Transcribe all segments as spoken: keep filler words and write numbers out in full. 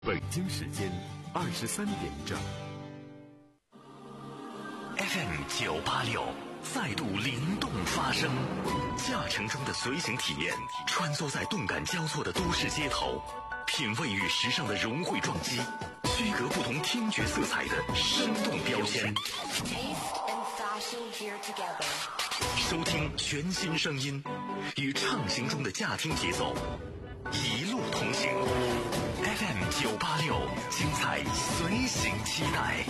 北京时间二十三点整。 F M 九八六再度灵动发声，驾乘中的随行体验，穿梭在动感交错的都市街头，品味与时尚的融汇撞击，区隔不同听觉色彩的生动标签。收听全新声音，与畅行中的驾听节奏，一路同行。F M 九八六，精彩随行期待。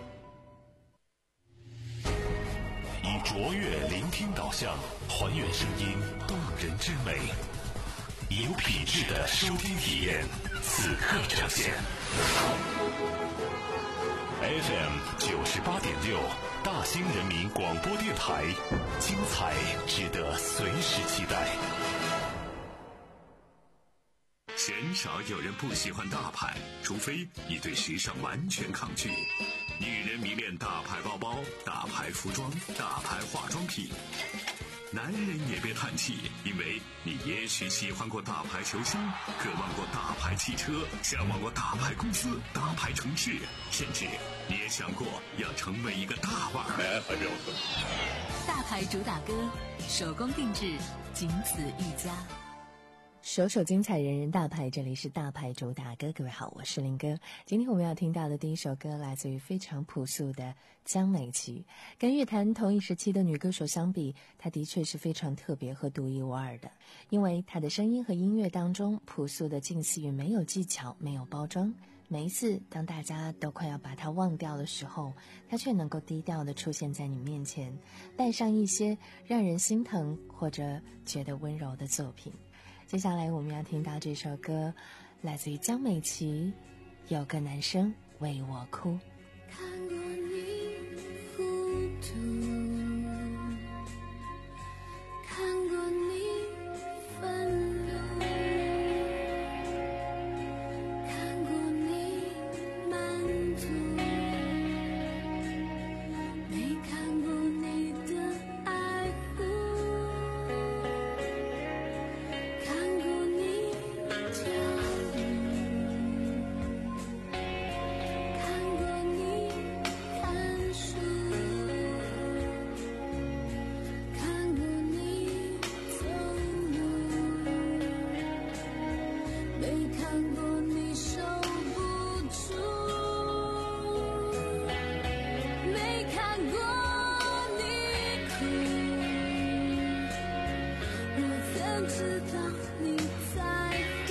以卓越聆听导向，还原声音动人之美，有品质的收听体验，此刻呈现。F M 九十八点六，大兴人民广播电台，精彩值得随时期待。 鲜少有人不喜欢大牌，除非你对时尚完全抗拒。女人迷恋大牌包包、大牌服装、大牌化妆品。男人也别叹气，因为你也许喜欢过大牌球星，渴望过大牌汽车，向往过大牌公司、大牌城市，甚至你也想过要成为一个大腕儿。 大牌主打歌，手工定制，仅此一家。 首首精彩，人人大牌，这里是大牌主打歌。各位好，我是林哥。今天我们要听到的第一首歌来自于非常朴素的江美琪。跟乐坛同一时期的女歌手相比，她的确是非常特别和独一无二的，因为她的声音和音乐当中朴素的近似于没有技巧，没有包装。每一次当大家都快要把她忘掉的时候，她却能够低调地出现在你面前，带上一些让人心疼或者觉得温柔的作品。接下来我们要听到这首歌，来自于江美琪，有个男生为我哭。 看过你糊涂，看过你愤怒，看过你满足，没看过你的爱护，看过你跳舞，看过你看书，看过你走路，没看过你守不住，没看过你哭，我怎知道你在乎，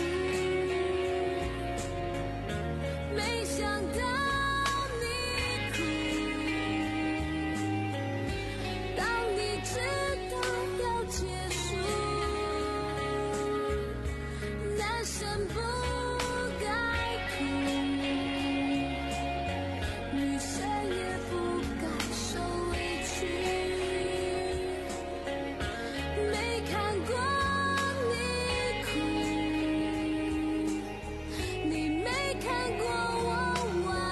没想到你哭，当你知道要结束，男生不该哭，女生也不该受委屈，没看过你哭，你没看过我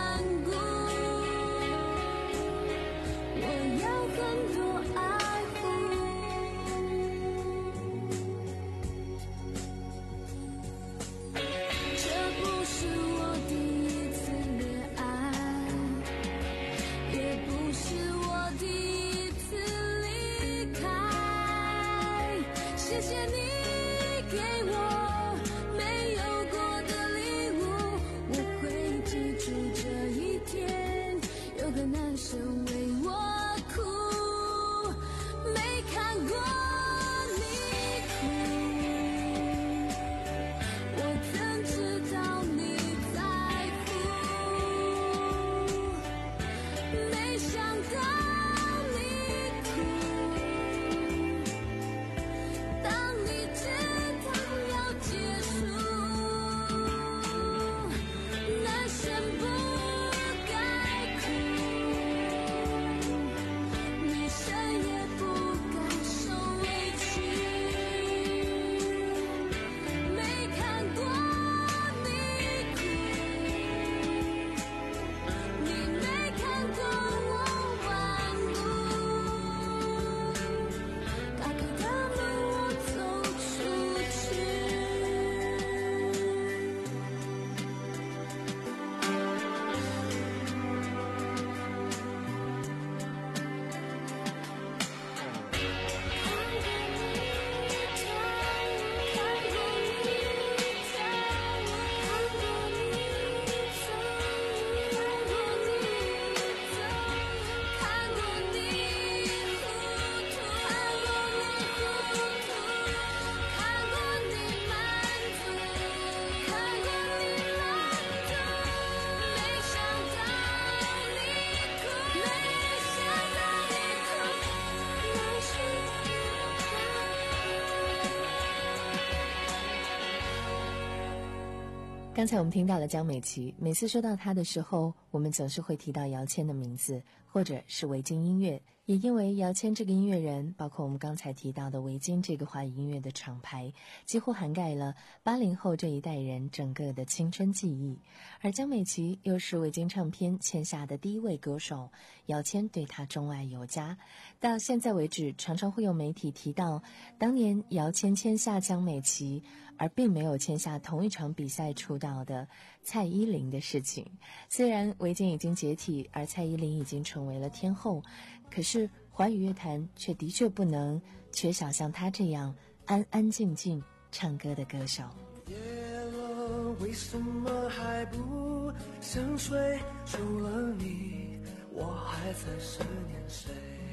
刚才我们听到了江美琪，每次说到她的时候，我们总是会提到姚谦的名字，或者是维京音乐。也因为姚谦这个音乐人，包括我们刚才提到的维京这个华语音乐的厂牌，几乎涵盖了八零后这一代人整个的青春记忆。而江美琪又是维京唱片签下的第一位歌手，姚谦对她钟爱有加。到现在为止，常常会有媒体提到当年姚谦签下江美琪，而并没有签下同一场比赛出道的蔡依林的事情。虽然维京已经解体，而蔡依林已经成为了天后，可是华语乐坛却的确不能缺少像她这样安安静静唱歌的歌手。 夜了，为什么还不想睡？除了你，我还在思念谁？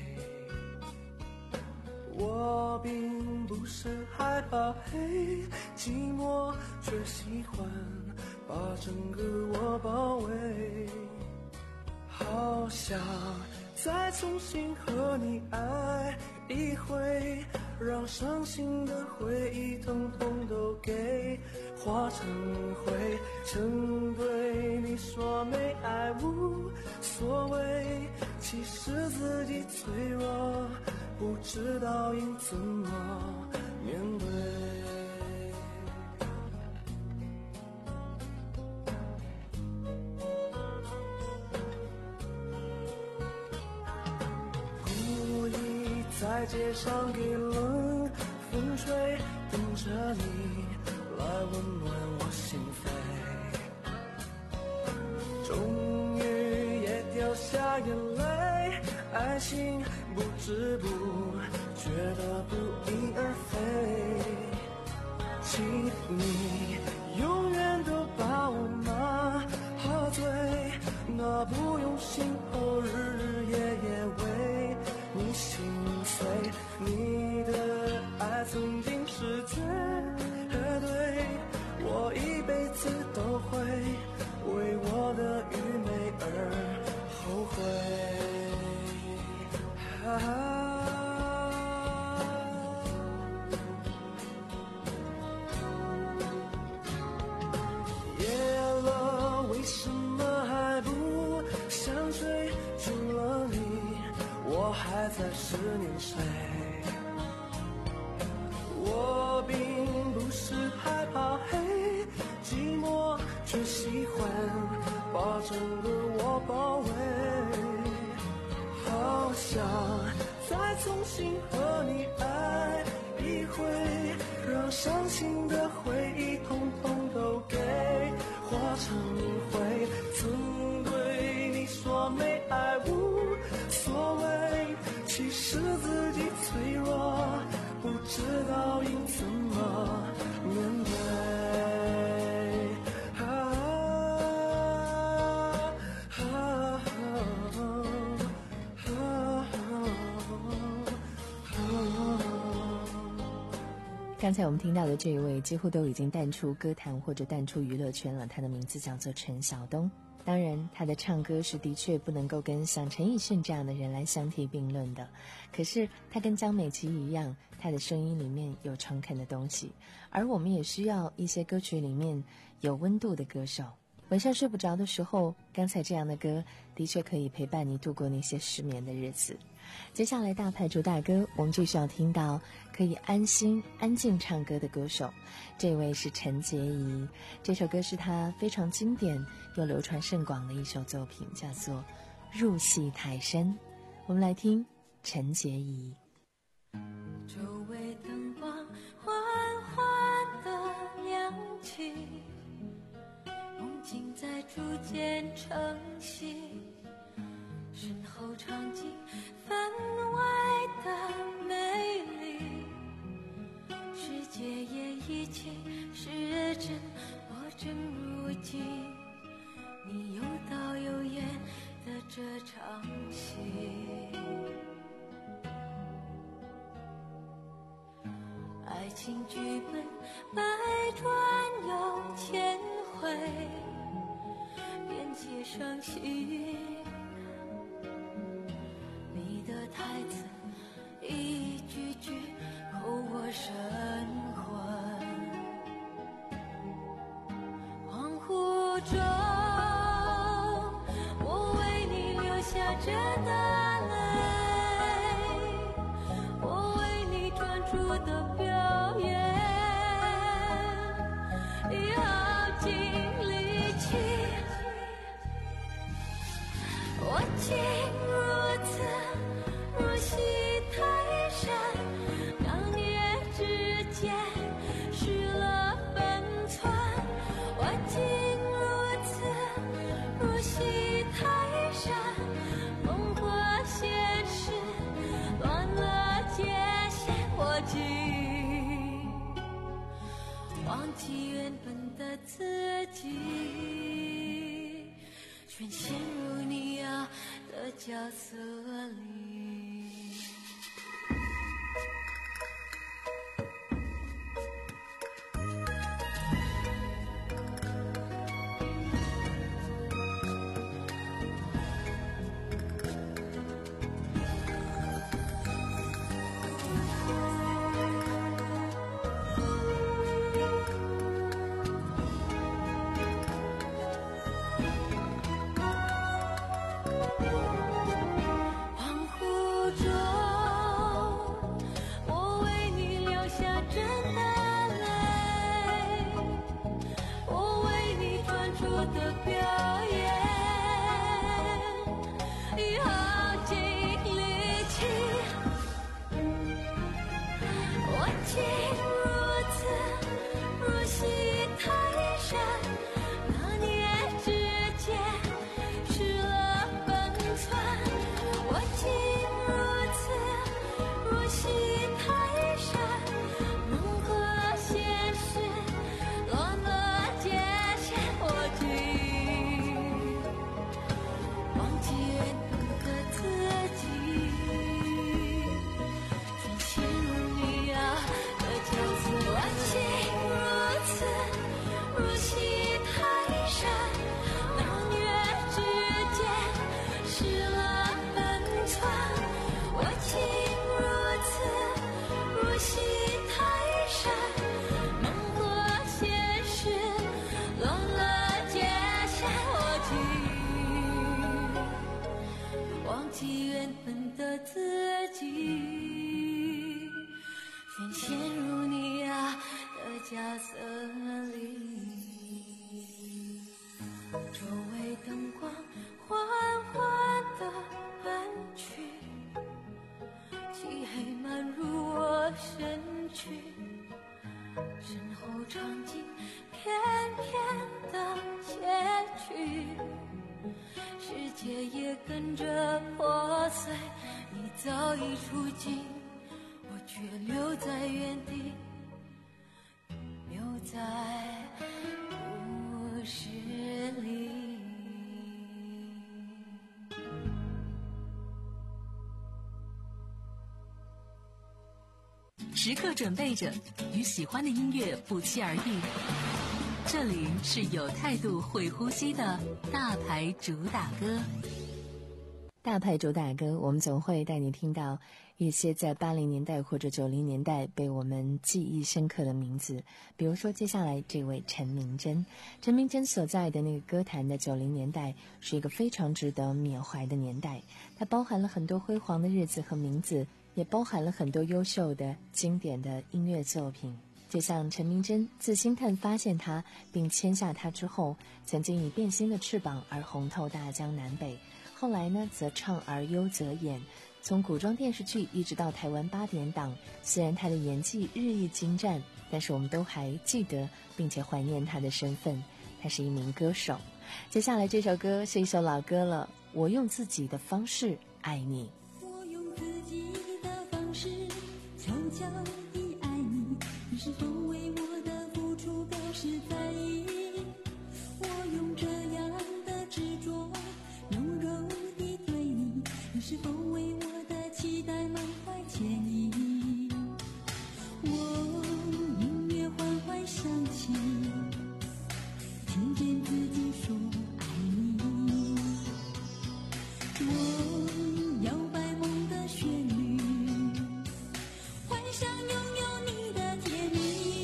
我并不是害怕黑寂寞，却喜欢把整个我包围。好想再重新和你爱一回，让伤心的回忆统统都给化成灰。曾对你说没爱无所谓，其实自己脆弱，不知道应怎么面对。故意在街上给冷风吹，等着你来温暖我心扉。终于也掉下眼泪，爱情不知不觉得不翼而飞。请你永远都把我麻醉，那不用心后日日夜夜为你心碎。你的爱曾经是绝对，我一辈子都会为我的愚昧而后悔。啊为什么还不想睡？除了你，我还在思念谁？我并不是害怕黑寂寞，却喜欢把整个我包围。好想再重新和你爱一回，让伤心的回忆统统都给化成灰。曾对你说没爱无所谓，其实自己脆弱，不知道应怎么面对。啊啊啊啊刚才我们听到的这一位几乎都已经淡出歌坛或者淡出娱乐圈了，他的名字叫做陈晓东。当然他的唱歌是的确不能够跟像陈奕迅这样的人来相提并论的，可是他跟江美琪一样，他的声音里面有诚恳的东西，而我们也需要一些歌曲里面有温度的歌手。晚上睡不着的时候，刚才这样的歌的确可以陪伴你度过那些失眠的日子。接下来大牌主打歌，我们继续要听到可以安心安静唱歌的歌手，这位是陈洁仪。这首歌是她非常经典又流传甚广的一首作品，叫做《入戏太深》。我们来听陈洁仪。 周围灯光缓缓地亮起，梦境在逐渐成型，身后场景分外的美丽，世界也已经是真，我正如今你有导有演的这场戏。爱情剧本百转又千回，便接上戏韵，你的台词一句句扣我神魂。恍着的泪，我为你专注的表演，已耗尽力气。我竟如此如戏太深，当夜之间失了分寸。我竟如此如戏太深，梦和现实乱了界限。我竟忘记原本的自己，全陷入你要的角色里。角色里，周围灯光缓缓地暗去，漆黑漫入我身躯，身后场景片片的切去，世界也跟着破碎，你早已出境，我却留在原地，留在故事里。 时刻准备着，与喜欢的音乐不期而遇。这里是有态度、会呼吸的大牌主打歌。 大牌主打歌，我们总会带你听到一些在八零年代或者九零年代被我们记忆深刻的名字，比如说接下来这位陈明真。陈明真所在的那个歌坛的九零年代是一个非常值得缅怀的年代，它包含了很多辉煌的日子和名字，也包含了很多优秀的经典的音乐作品。就像陈明真自星探发现他并签下他之后，曾经以变心的翅膀而红透大江南北，后来呢则唱而优则演，从古装电视剧一直到台湾八点档，虽然他的演技日益精湛，但是我们都还记得并且怀念他的身份，他是一名歌手。接下来这首歌是一首老歌了，我用自己的方式爱你。 我用自己的方式悄悄地爱你，你是否为我的付出表示在意？我用这样的执着柔柔地对你，你是否为我的期待满怀歉意？我音乐缓缓响起，听见自己说爱你。我摇摆梦的旋律，幻想拥有你的甜蜜。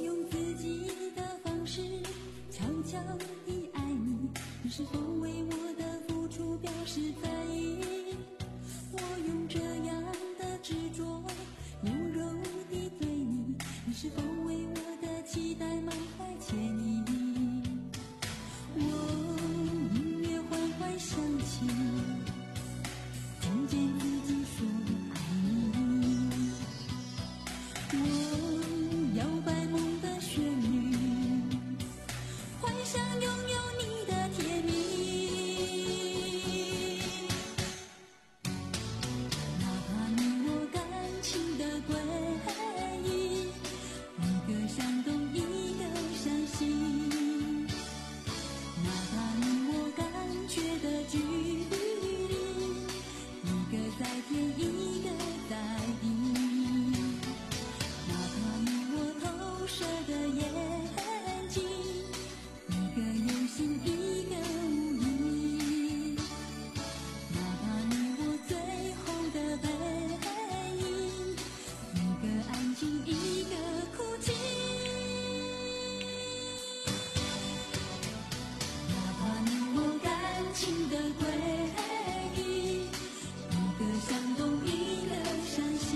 用自己的方式悄悄地爱你，你是否为我的付出表示在意？我用这样的执着柔柔地对你，你是否为我的期待满怀歉意？我音乐缓缓响起，听见自己说爱你。我摇摆梦的旋律，幻想拥有你的甜蜜。哪怕你我感情的轨迹，一个向东一个向西，哪怕你我感觉的距离，一个在天一个在地，哪怕你我投射的眼睛，一个有心一个无意，哪怕你我最后的背影，一个安静一个哭泣，哪怕你我感情的轨迹，一个向东一个向西，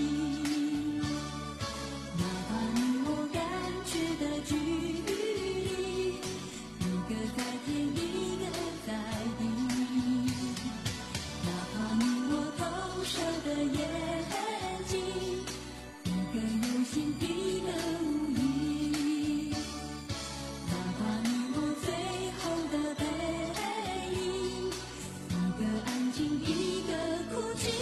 哪怕你我感觉的距离，一个在天一个在地，哪怕你我投射的眼睛，一个有心一个无意，哪怕你我最后的背影，一个安静一个哭泣。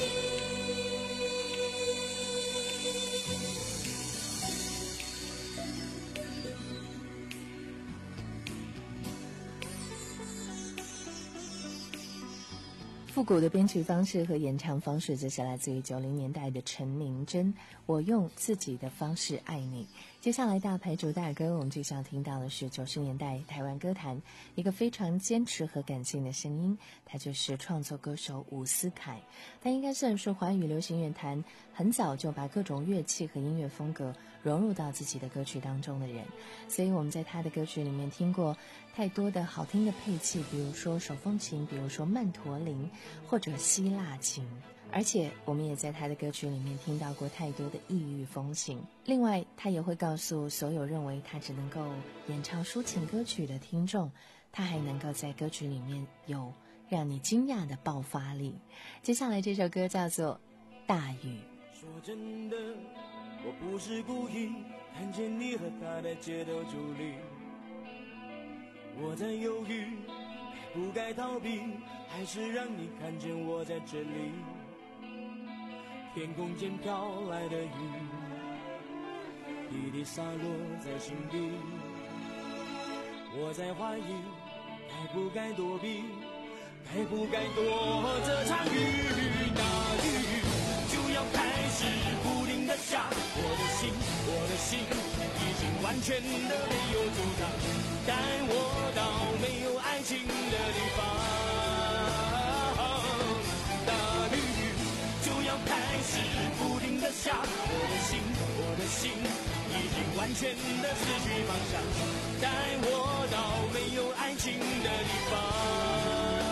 复古的编曲方式和演唱方式，这是来自于九零年代的陈明真。我用自己的方式爱你。接下来大牌主打歌，我们就想听到的是九十年代台湾歌坛一个非常坚持和感性的声音，他就是创作歌手伍思凯。他应该算是华语流行乐坛很早就把各种乐器和音乐风格融入到自己的歌曲当中的人，所以我们在他的歌曲里面听过太多的好听的配器，比如说手风琴，比如说曼陀林，或者希腊琴，而且我们也在他的歌曲里面听到过太多的异域风情。另外他也会告诉所有认为他只能够演唱抒情歌曲的听众，他还能够在歌曲里面有让你惊讶的爆发力。接下来这首歌叫做大雨。 说真的，我不是故意看见你和他的街头伫立，我在犹豫该不该逃避，还是让你看见我在这里。天空间飘来的雨，滴滴洒落在心底，我在怀疑该不该躲避，该不该躲这场雨。大雨就要开始不停地下，我的心，我的心已经完全的没有阻挡，带我到没有爱情的地方。大雨就要开始不停地下，我的心，我的心已经完全的失去方向，带我到没有爱情的地方。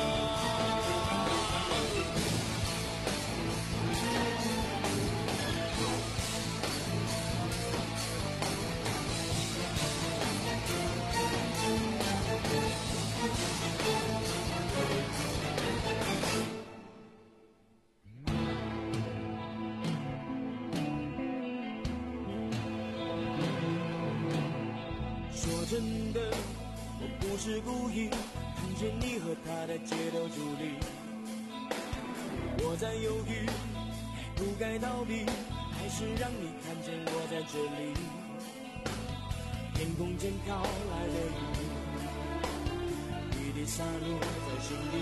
说真的，我不是故意看见你和他的街头伫立，我在犹豫该不该逃避，还是让你看见我在这里。天空间飘来的雨，滴滴洒落在心里，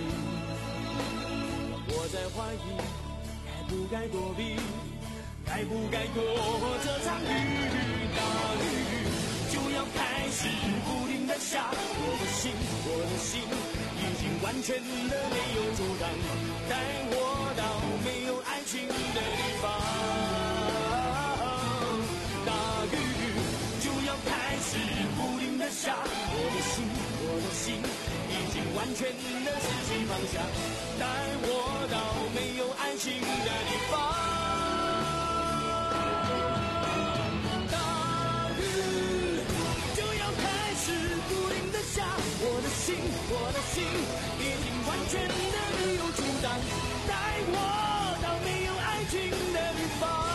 我在怀疑该不该躲避，该不该躲这场雨。大雨就要开始不停地下，我的心，我的心已经完全的没有阻挡，带我到没有爱情的地方。大雨就要开全的失去方向，带我到没有爱情的地方。大雨就要开始不停的下，我的心，我的心已经完全的没有阻挡，带我到没有爱情的地方。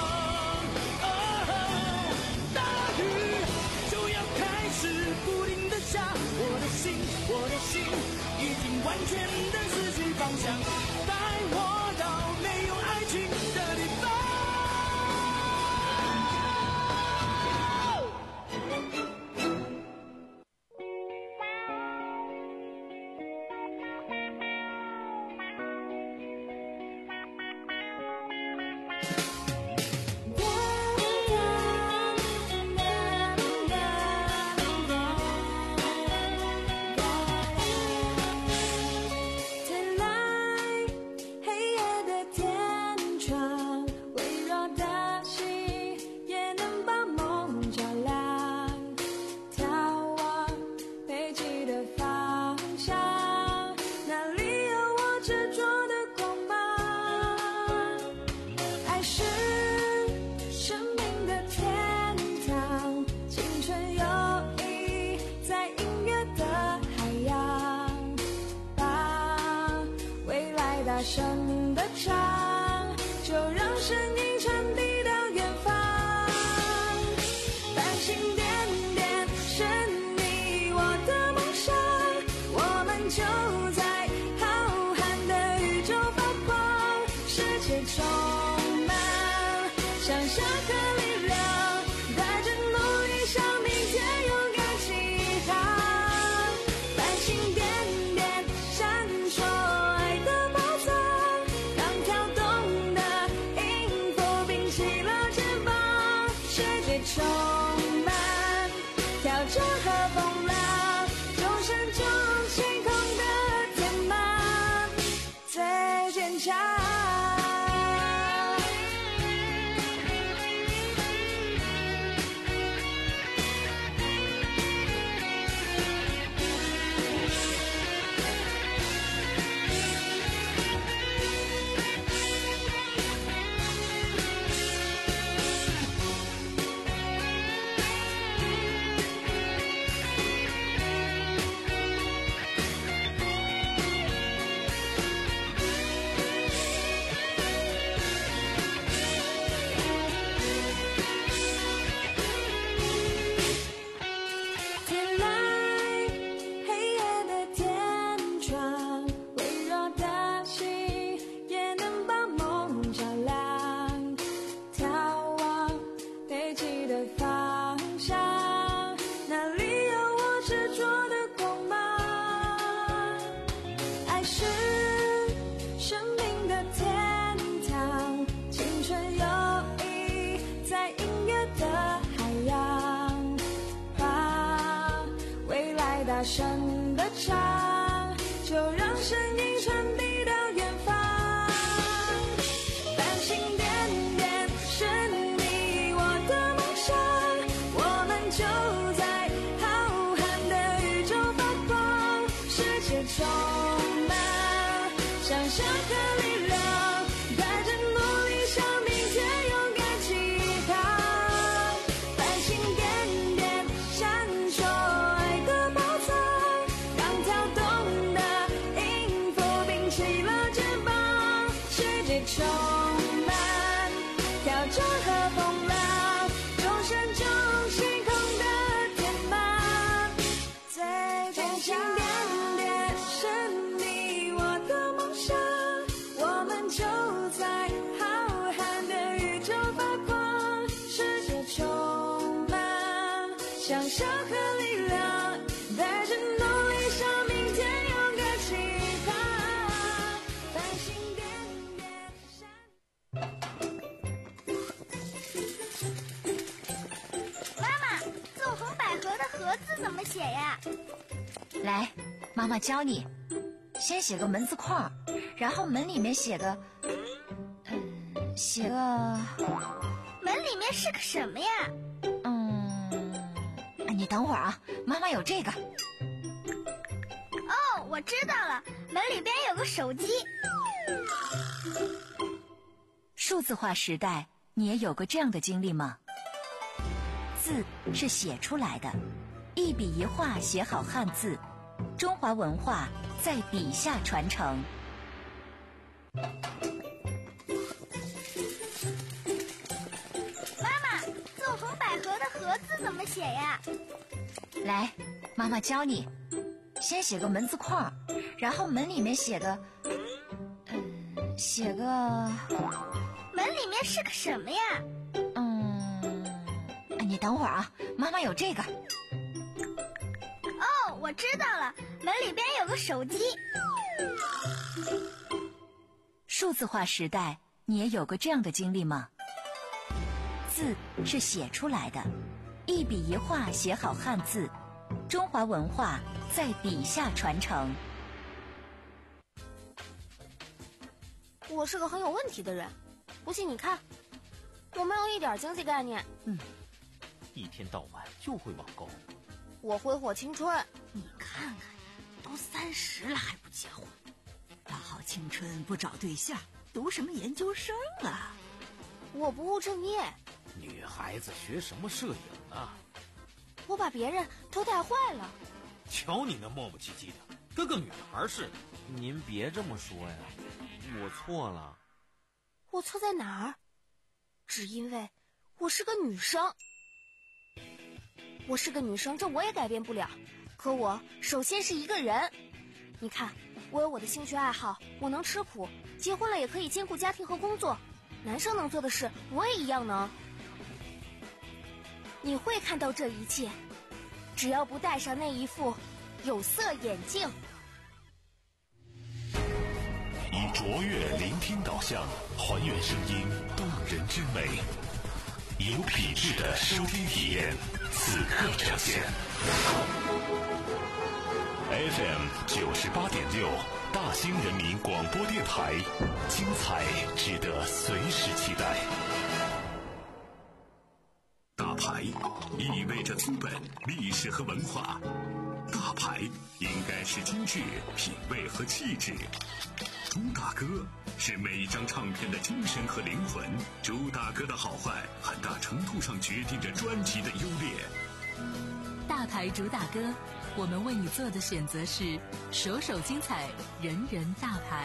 不停地下，我的心，我的心已经完全的失去方向，带我到没有爱情的地方。大声的唱，就让声音传递到远方。繁星点点是你我的梦想，我们就在浩瀚的宇宙发光。世界充满想象和力量，带着努力向明天勇敢起航。繁星点点闪烁爱的宝藏，让跳动的音符并起了肩膀。世界充满挑战和风浪，众生中星空的天马最坚强。天来，黑夜的天窗，微弱的星也能把梦照亮。眺望北极的方向，那里有我执着的光芒。爱是生命的天堂，青春游弋在音乐的海洋。把未来大声的唱，就让声音传递到远方。繁星点点是你我的梦想，我们就在浩瀚的宇宙发光。世界充满想象和力量，带着努力向明天勇敢起航。繁星点点闪烁爱的宝藏，让跳动的音符并起了肩膀。世界充满挑战和风浪，众生中星空的天马最坚强。点点是你我的梦想，我们就在浩瀚的宇宙发光。世界充满想象和力量，带着努力向明天勇敢起航。繁星点点闪。 妈妈，纵横捭阖的阖字怎么写呀？ 来，妈妈教你，先写个门字框，然后门里面写个，嗯，写个， 门里面是个什么呀？ 嗯，哎你等会儿啊，妈妈有这个， 哦，我我知道了，门里边有个手机。 数字化时代，你也有过这样的经历吗？字是写出来的，一笔一画写好汉字，中华文化在笔下传承。 妈妈，纵横捭阖的阖字怎么写呀？ 来，妈妈教你。先写个门字框，然后门里面写个，嗯，写个， 门里面是个什么呀？ 嗯，你等会儿啊，妈妈有这个。 哦，我知道了，门里边有个手机。 数字化时代，你也有过这样的经历吗？字是写出来的，一笔一画写好汉字，中华文化在笔下传承。 我是个很有问题的人，不信你看，我没有一点经济概念。 嗯，一天到晚就会网购。 我挥霍青春。 你看看，都三十了还不结婚，大好青春不找对象，读什么研究生啊？ 我不务正业。 女孩子学什么摄影啊？ 我把别人都带坏了。 瞧你那磨磨唧唧的，跟个女孩似的。您别这么说呀，我错了。 我错在哪儿？只因为我是个女生。我是个女生，这我也改变不了。可我首先是一个人。你看，我有我的兴趣爱好，我能吃苦，结婚了也可以兼顾家庭和工作。男生能做的事，我也一样能。你会看到这一切，只要不戴上那一副有色眼镜。 以卓越聆听导向，还原声音动人之美，有品质的收听体验，此刻呈现。F M 九十八点六，大兴人民广播电台，精彩值得随时期待。 大牌意味着资本、历史和文化，大牌应该是精致、品味和气质。朱大哥是每一张唱片的精神和灵魂，朱大哥的好坏很大程度上决定着专辑的优劣。 大牌主打歌，我们为你做的选择是首首精彩，人人大牌。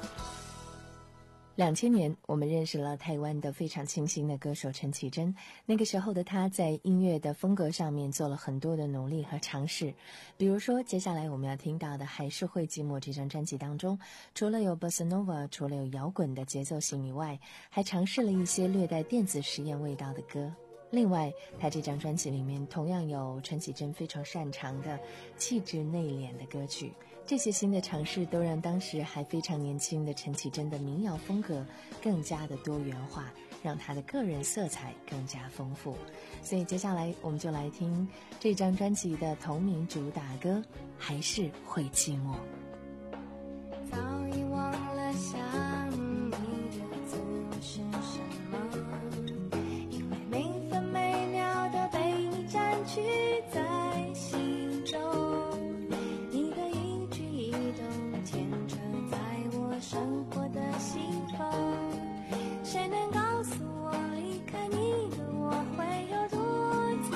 两千年，我们认识了台湾的非常清新的歌手陈绮贞。那个时候的她在音乐的风格上面做了很多的努力和尝试，比如说接下来我们要听到的《还是会寂寞》这张专辑当中，除了有 Bossa Nova， 除了有摇滚的节奏型以外，还尝试了一些略带电子实验味道的歌。另外，他这张专辑里面同样有陈绮贞非常擅长的气质内敛的歌曲。这些新的尝试都让当时还非常年轻的陈绮贞的民谣风格更加的多元化，让她的个人色彩更加丰富。所以接下来我们就来听这张专辑的同名主打歌《还是会寂寞》。 早已忘了想你的滋味是什么，因为每分每秒都被你占据在心中，你的一举一动牵扯在我生活的心缝，谁能告诉我离开你的我会有多自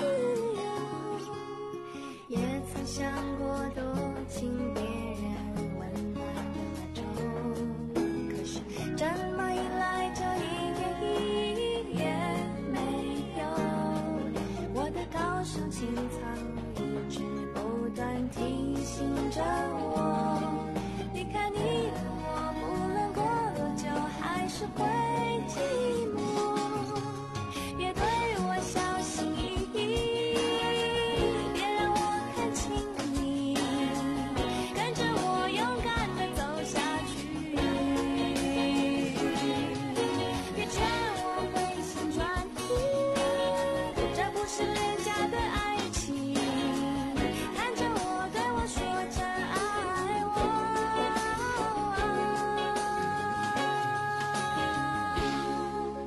由，也曾想过多亲别人温暖的钟，可是这么一来就一点意义也没有，我的高尚情操一直不断提醒着我，离开你的我不论过多久还是会寂寞，别对我小心翼翼，别让我看清你，跟着我勇敢地走下去，别劝我回心转意，这不是廉价的爱情，看着我对我说着爱我，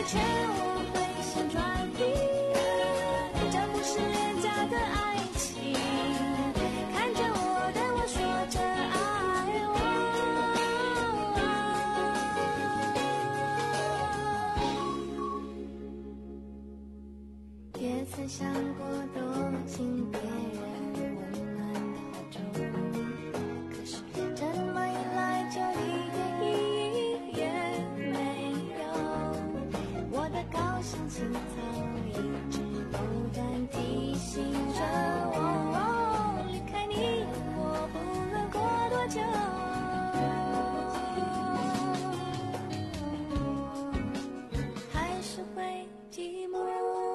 以前我会先转移，这不是廉价的爱情，看着我对我说着爱我，也曾想过躲进别人温暖的怀中，可是这么一来就一点意义也没有，我的高兴清仓一直不断提醒着我，离开你我不论过多久，还是会寂寞。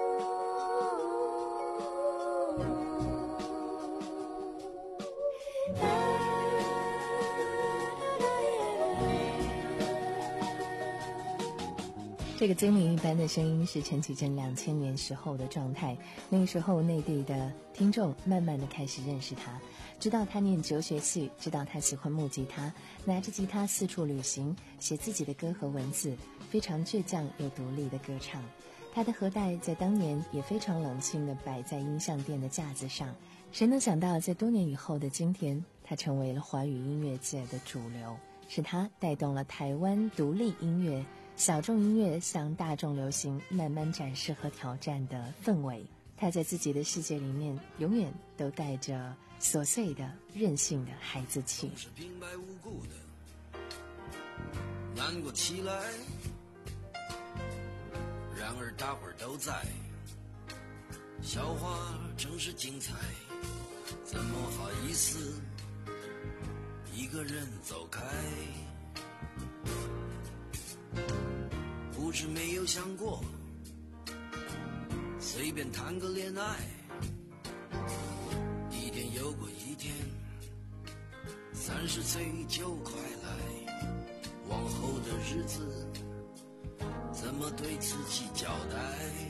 这个精灵一般的声音是陈绮贞两千年时候的状态，那个时候内地的听众慢慢的开始认识他，知道他念哲学系，知道他喜欢木吉他，拿着吉他四处旅行，写自己的歌和文字，非常倔强又独立的歌唱。他的盒带在当年也非常冷清地摆在音像店的架子上，谁能想到在多年以后的今天，他成为了华语音乐界的主流，是他带动了台湾独立音乐、小众音乐向大众流行慢慢展示和挑战的氛围。他在自己的世界里面永远都带着琐碎的任性的孩子气， 是平白无故的难过起来，然而大伙儿都在，笑话正是精彩，怎么好意思一个人走开，不知没有想过随便谈个恋爱，一天又过一天，三十岁就快来，往后的日子怎么对自己交代，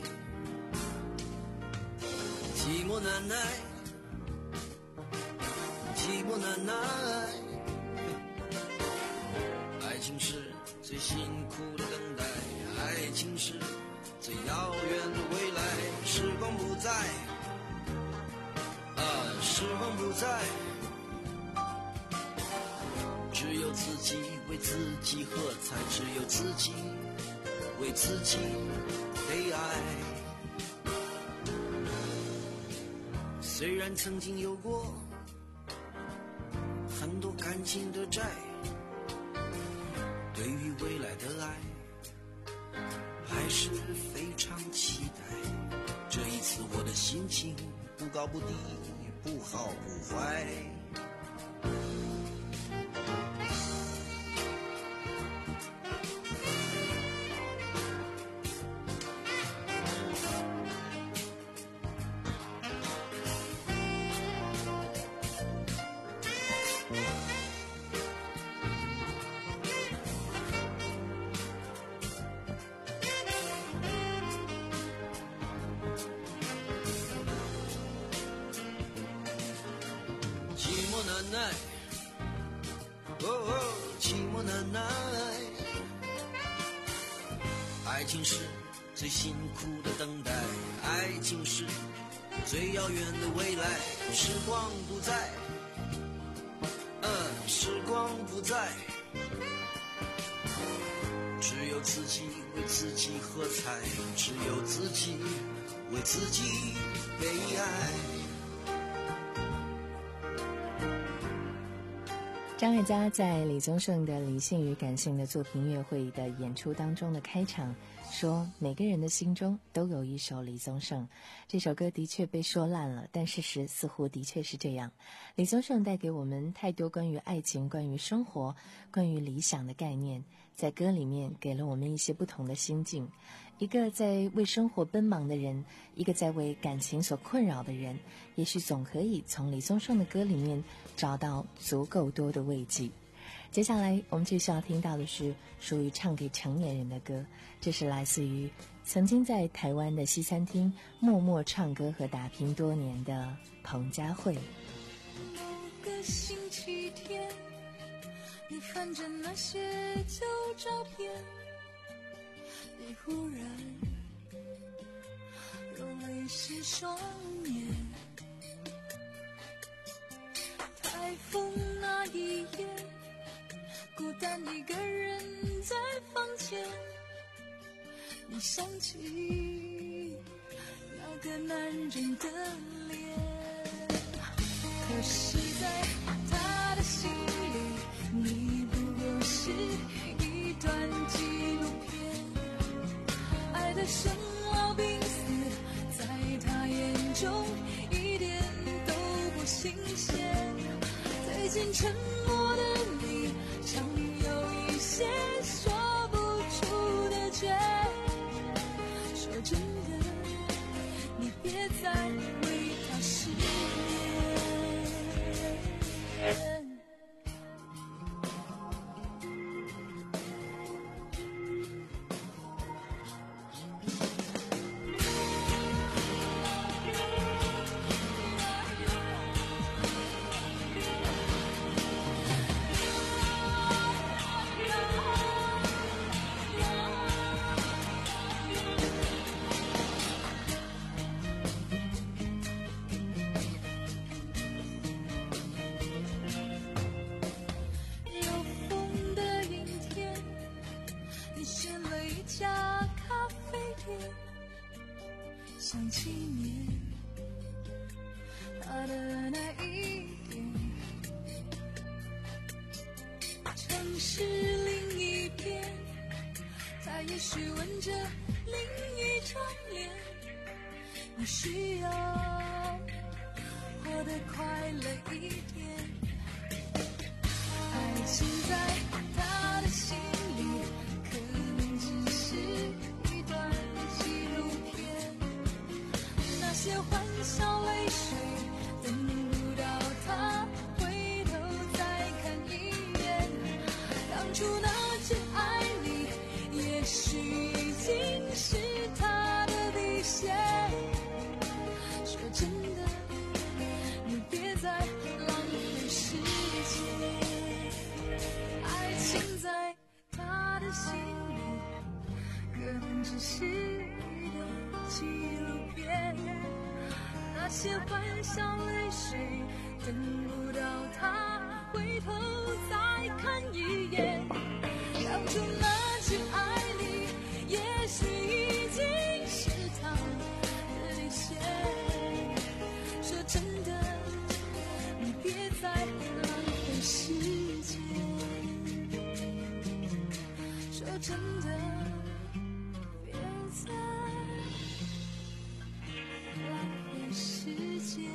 寂寞难耐，寂寞难耐，爱情是最辛苦的等待，爱情是最遥远的未来，时光不再啊，时光不再，只有自己为自己喝彩，只有自己为自己悲哀。虽然曾经有过很多感情的债，对于未来的爱还是非常期待，这一次我的心情不高不低，不好不坏，难耐，哦哦，寂寞难耐，爱情是最辛苦的等待，爱情是最遥远的未来，时光不再，嗯，时光不再，只有自己为自己喝彩，只有自己为自己悲哀。 张艾嘉在李宗盛的理性与感性的作品音乐会的演出当中的开场说，每个人的心中都有一首李宗盛。这首歌的确被说烂了，但事实似乎的确是这样。李宗盛带给我们太多关于爱情、关于生活、关于理想的概念，在歌里面给了我们一些不同的心境。一个在为生活奔忙的人，一个在为感情所困扰的人，也许总可以从李宗盛的歌里面找到足够多的慰藉。接下来我们继续要听到的是属于唱给成年人的歌，这是来自于曾经在台湾的西餐厅默默唱歌和打拼多年的彭佳慧。 某个星期天，你翻着那些旧照片， 忽然又泪湿双眼。台风那一夜，孤单一个人在房间，你想起那个男人的脸，可是在他的心里，你不过是一段纪录片，爱的生老病死在他眼中一点都不新鲜。最近沉默的你，常有一些说不出的倦。说真的，你别再为他失眠。想起年他的那一点，城市另一边，他也许吻着另一张脸。你需要活得快乐一点，爱情在他的心里可能只是一段纪录片，那些欢笑泪水等不到他回头再看一眼，当初那句爱你也许已经是他的底线。说真的，你别再浪费时间，爱情在他的心里可能只是一段纪录片，那些欢笑泪水等不到他回头再看一眼，当初那句爱你也许已经是他的底线。说真的，你别再浪费时间，说真的，别再浪费时间。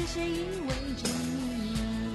谁依偎着你？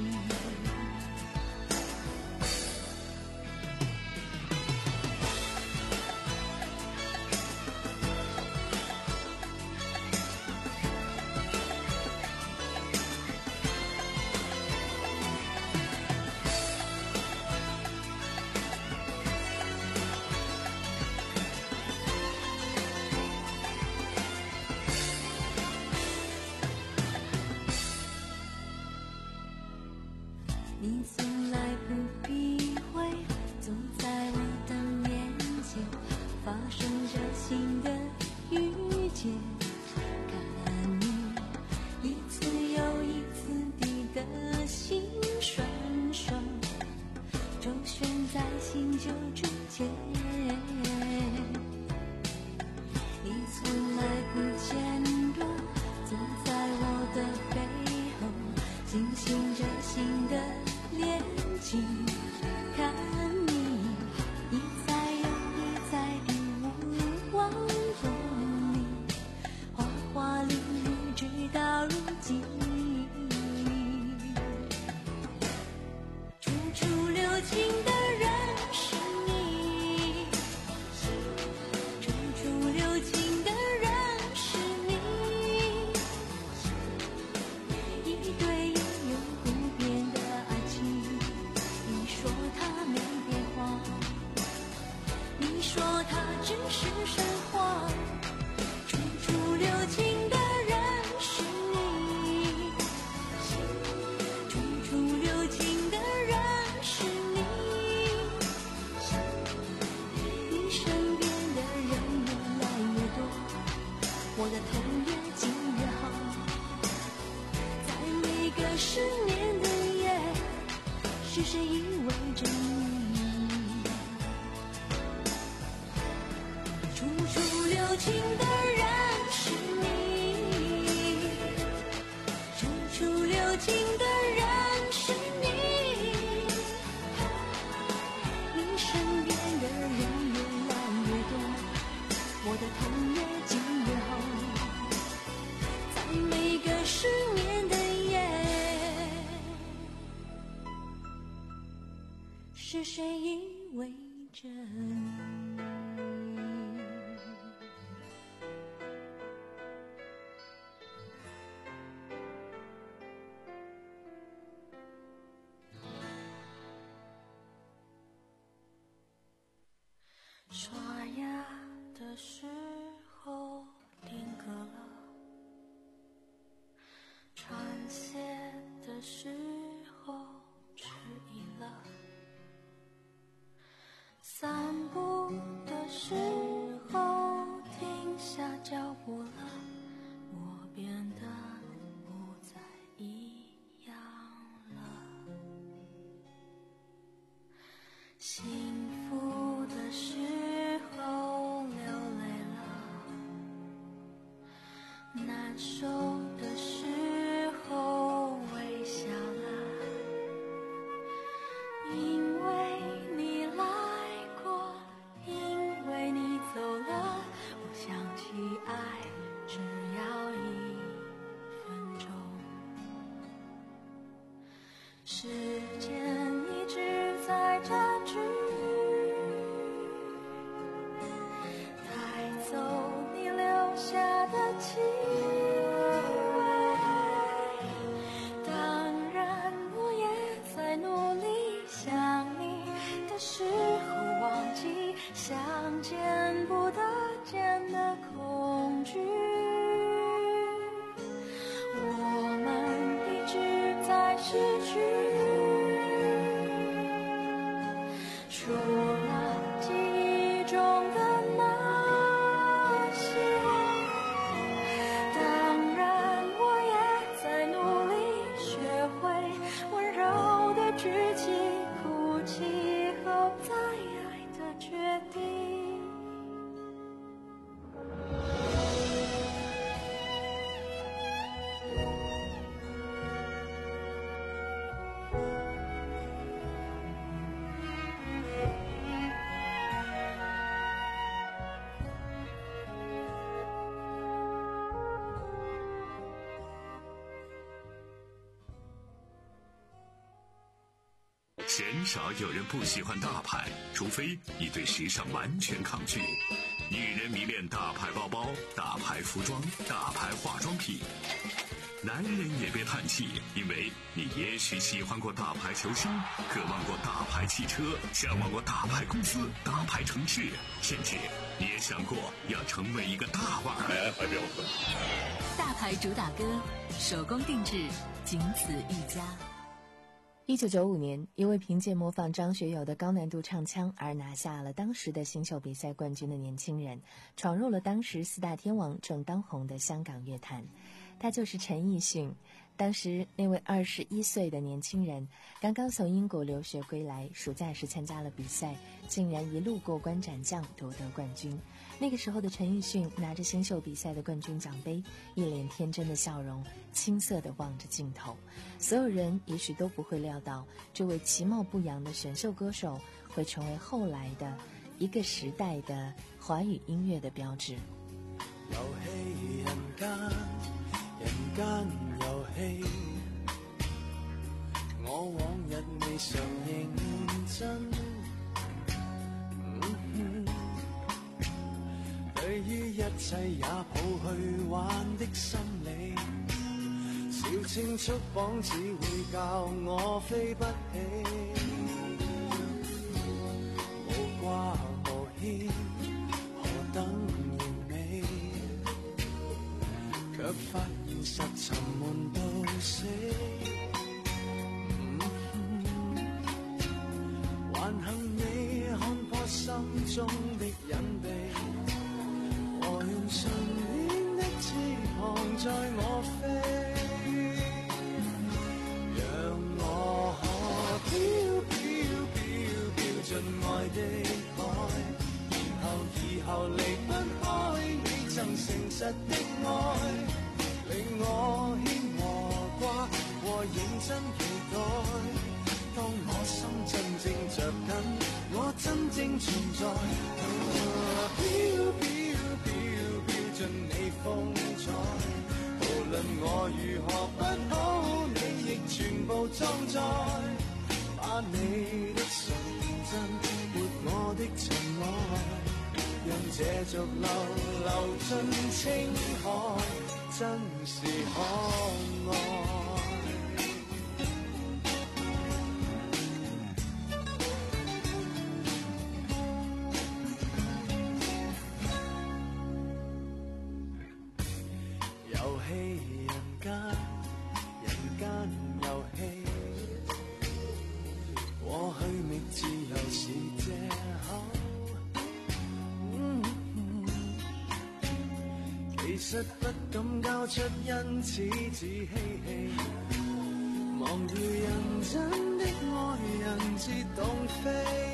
你从来不避讳，总在我的面前发生着新的遇见。看你一次又一次地的心酸爽，周旋在新旧之间。你从来不间断，走在我的背后，进行着新的恋情。看你一再又一再地无往不利，花花绿绿直到如今。处处留情的人是你，处处留情的人是你，一对英勇不变的爱情。你说它没变化，你说它只是神话。处处留情的人是你，处处留情的人是你，你身边的人越来越多，我的痛越紧越好。在每个失眠的夜，是谁依偎着你？处处留情的人是你，处处留情的人是你，你身边的人越来越多，我的痛越紧越好。在每个失眠的夜，是谁依偎着你？刷牙的时候定格了，穿鞋的时候迟疑了，散步的时候停下脚步了，我变得不再一样了。幸福的时候流泪了，难受的时候微笑了，因为你来过，因为你走了，我想起爱只要一分钟。时间一直在站直，带走你留下的气味。当然我也在努力想你的时候忘记，想见不得见的恐惧。我们一直在失去，除了记忆中的那些。当然我也在努力学会温柔的举起哭泣后再爱的决定。 鲜少有人不喜欢大牌，除非你对时尚完全抗拒。女人迷恋大牌包包、大牌服装、大牌化妆品。男人也别叹气，因为你也许喜欢过大牌球星，渴望过大牌汽车，向往过大牌公司、大牌城市，甚至你也想过要成为一个大腕儿。来，怀表大牌主打歌，手工定制，仅此一家。 一九九五年，一位凭借模仿张学友的高难度唱腔而拿下了当时的新秀比赛冠军的年轻人，闯入了当时四大天王正当红的香港乐坛。他就是陈奕迅。当时那位二十一岁的年轻人刚刚从英国留学归来，暑假时参加了比赛，竟然一路过关斩将夺得冠军。那个时候的陈奕迅拿着新秀比赛的冠军奖杯，一脸天真的笑容，青涩地望着镜头。所有人也许都不会料到，这位其貌不扬的选秀歌手会成为后来的一个时代的华语音乐的标志。 遊戲人間，人間遊戲，我往日未常認真。嗯、對於一切也抱去玩的心理，小青束綁只會教我飛不起，無掛無牽，何等卻發現實沉悶到死，嗯、還幸你看破心中的隱秘，和用信念的翅膀載我飛，讓我可飄飄飄飄進愛的海，然後以後離不開你曾誠實的愛。令我牽和掛和認真期待，當我心真正着緊，我真正存在。啊、飄飄飄飄進你風采，無論我如何不好，你亦全部裝載，把你的純真抹我的塵埃，讓這逐流流進青海。真是可愛。遊戲人間，人間遊戲，過去覓自由是藉口。其實不敢交出，因此只嬉戲，忘掉認真的愛人自動飛，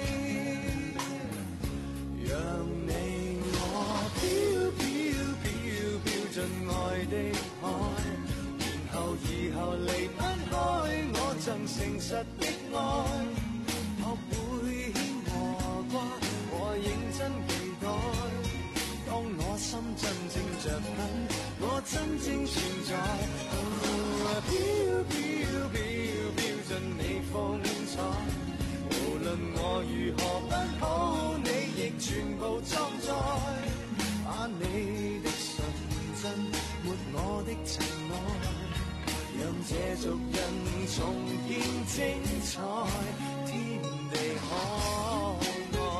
讓你我飄飄飄飄進愛的海，然後以後離不開我曾誠實的愛，學會牽和掛和認真期待。當我心真正着緊，我真正存在。啊、飄飄飄飄進你風采，無論我如何不好，你亦全部裝載。把你的純真抹我的塵埃，讓這族人重現精彩，天地可。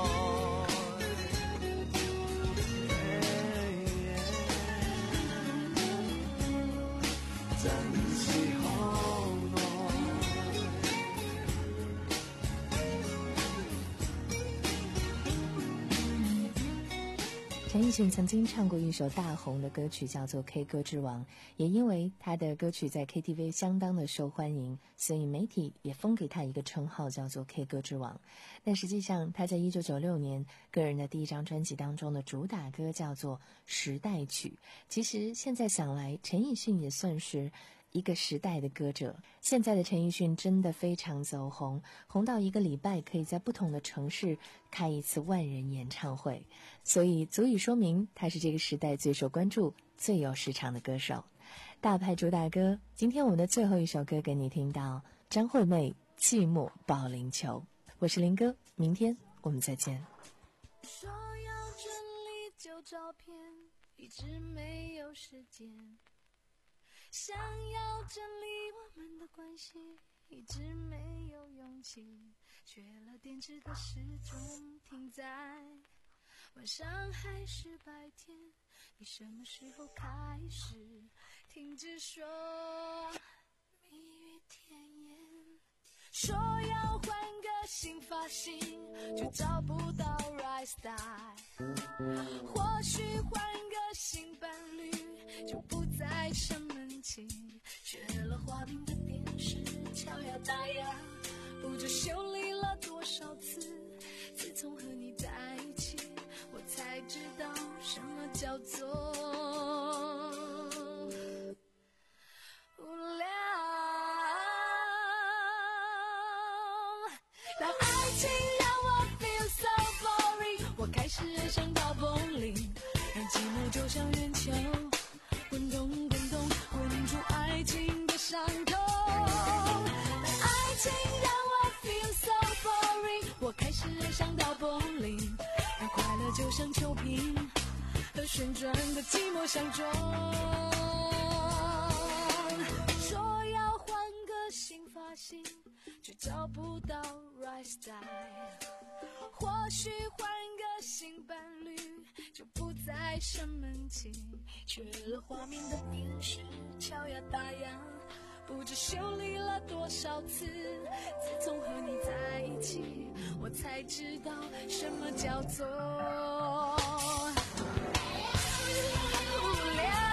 陈奕迅曾经唱过一首大红的歌曲，叫做《K 歌之王》，也因为他的歌曲在 K T V 相当的受欢迎，所以媒体也封给他一个称号，叫做 K 歌之王。但实际上，他在一九九六年个人的第一张专辑当中的主打歌叫做《时代曲》。其实现在想来，陈奕迅也算是一个时代的歌者。现在的陈奕迅真的非常走红，红到一个礼拜可以在不同的城市开一次万人演唱会，所以足以说明他是这个时代最受关注、最有市场的歌手。大牌主打歌，今天我们的最后一首歌给你听到，张惠妹《 寂寞保龄球。我是林哥，明天我们再见。 说要整理旧照片，一直没有时间，想要整理我们的关系，一直没有勇气，缺了电池的时钟停在晚上还是白天，你什么时候开始停止说蜜语甜言，说要换个新发型就找不到 right style， 或许换个新伴侣就不再生闷气，学了花瓶的电视敲呀打呀，不知修理了多少次，自从和你在一起我才知道什么叫做无聊。当爱情让我 feel so boring， 我开始爱上到 bowling， 让寂寞就像圆球滚动滚动滚出爱情的伤痛。当爱情让我 feel so boring， 我开始爱上到 bowling， 让快乐就像球瓶和旋转的寂寞相撞。说要换个新发型却找不到 right style， 或许换个新伴侣就不再生闷气，缺了画面的电视敲呀打呀，不知修理了多少次，自从和你在一起我才知道什么叫做无聊。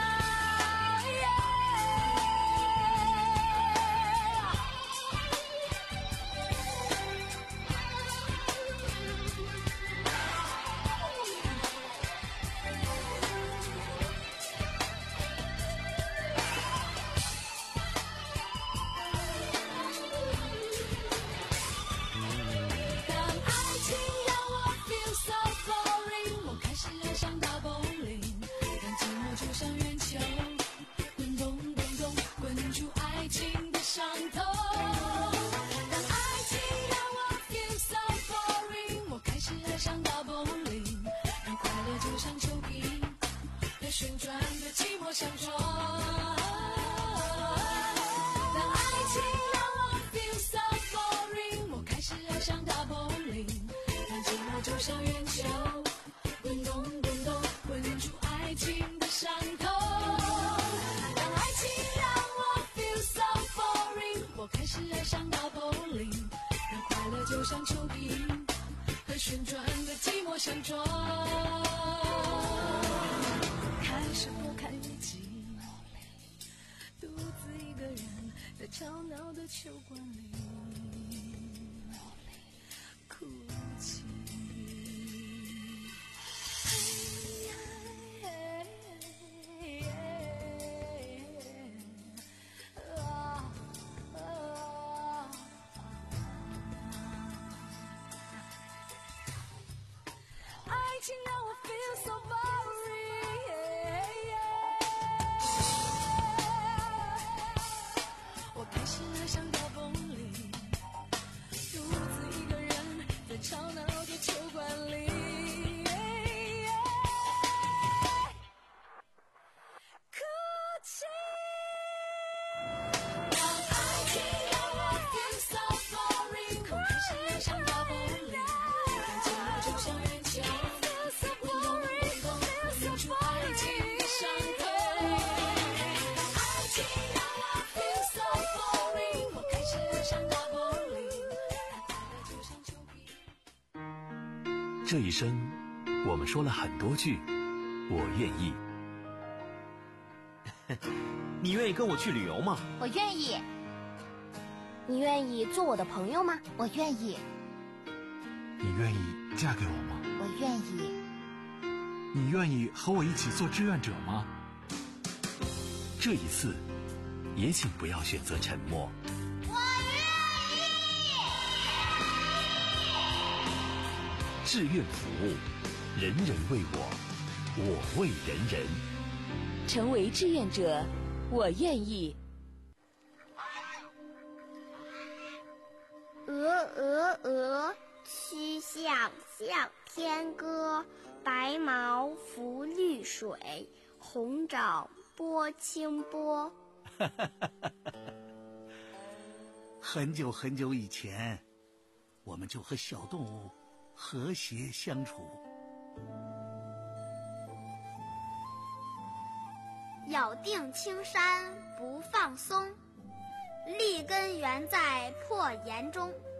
旋转的寂寞相撞，当爱情让我 feel so boring， 我开始爱上大柏林，让寂寞就像圆球滚动滚动滚出爱情的伤痛。当爱情让我 feel so boring， 我开始爱上大柏林，让快乐就像球瓶和旋转的寂寞相撞。开始拨开日记，独自一个人在吵闹的球馆里哭泣。爱情让我 feel so boring，我开始爱上大风里，独自一个人在吵闹的球馆里哭泣。当爱情让我 feel so boring， 我开始爱上大风里，让寂寞就像圆球滚动滚动滚出爱情的伤痛。爱情让我 feel so boring， 我开始爱上大柏林，快乐就像球瓶。 这一生，我们说了很多句“我愿意”。 你愿意跟我去旅游吗？ 我愿意。你愿意做我的朋友吗？我愿意。 你愿意嫁给我吗？ 我愿意。 你愿意和我一起做志愿者吗？ 这一次，也请不要选择沉默。 我愿意。 志愿服务，人人为我，我为人人。 成为志愿者，我愿意。 鹅鹅鹅，曲项向天歌。白毛浮绿水，红掌拨清波。 很久很久以前，我们就和小动物和谐相处。 咬定青山不放松，立根原在破岩中。